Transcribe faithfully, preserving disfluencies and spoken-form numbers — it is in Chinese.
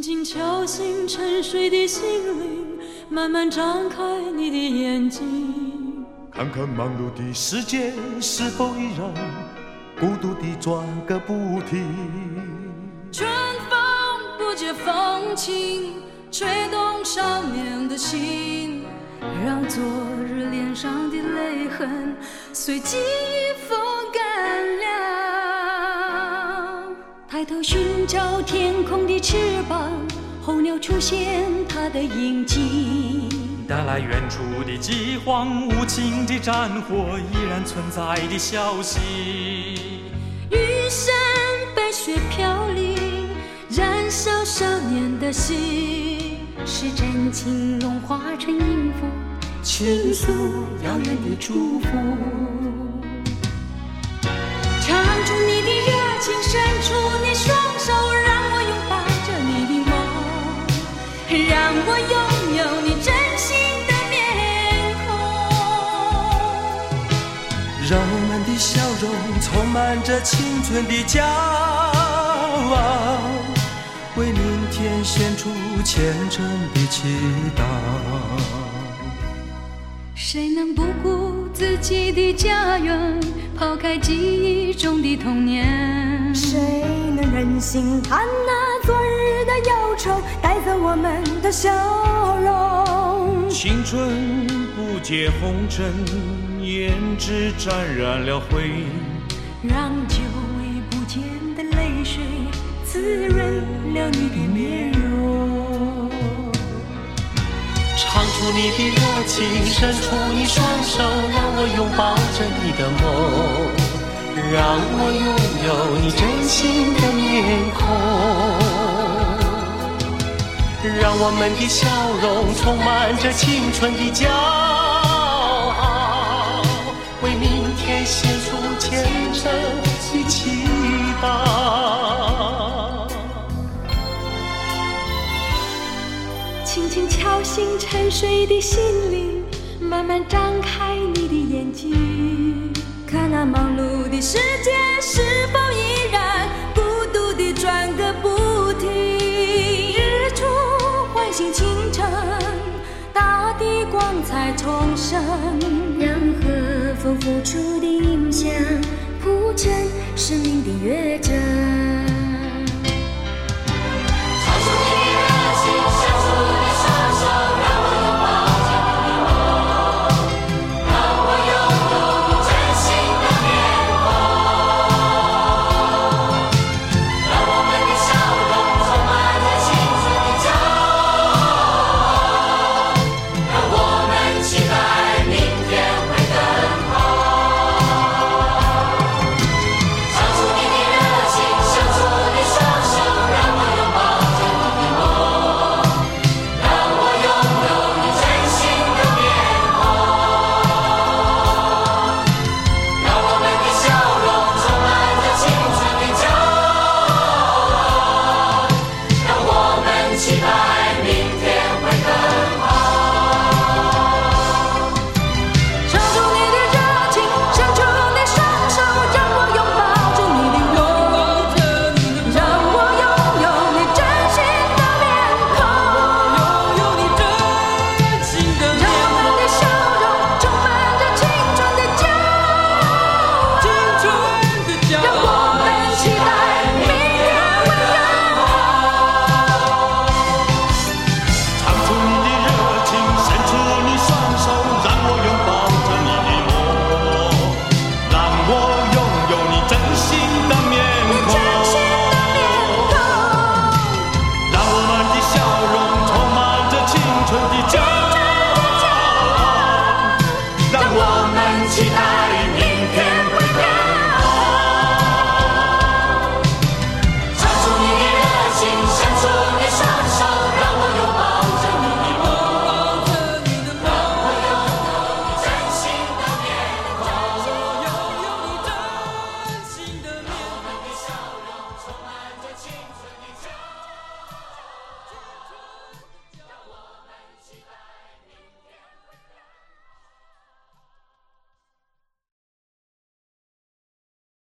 轻敲醒沉睡的心灵，慢慢张开你的眼睛， 看看忙碌的世界是否依然孤独地转个不停。 春风不解风情，吹动少年的心，让昨日脸上的泪痕随记忆风干了。抬头寻找天空的翅膀，候鸟出现它的影迹， 带来远处的饥荒，无情的战火依然存在的消息。 玉山白雪飘零，燃烧少年的心，是真情融化成音符，倾诉遥远的祝福。唱出你的热情，伸出你双手，让我拥抱着你的梦，让我拥有你真心的面孔， 让我们的笑容充满着青春的骄傲，为明天献出虔诚的祈祷。 谁能不顾自己的家园，抛开记忆中的童年？ 谁能忍心看那昨日的忧愁带走我们的笑容？ 青春不解红尘，胭脂沾染了灰， 让久违不见的泪水滋润了你的面容。 唱出你的热情，伸出你双手，让我拥抱着你的梦，让我拥有你真心的面孔，让我们的笑容充满着青春的骄傲，为明天献出虔诚的祈祷。 轻轻敲醒沉睡的心灵，慢慢张开你的眼睛， 看那忙碌的世界是否依然孤独地转个不停。 日出唤醒清晨，大地光彩重生， 让和风付出的影响铺成生命的乐章。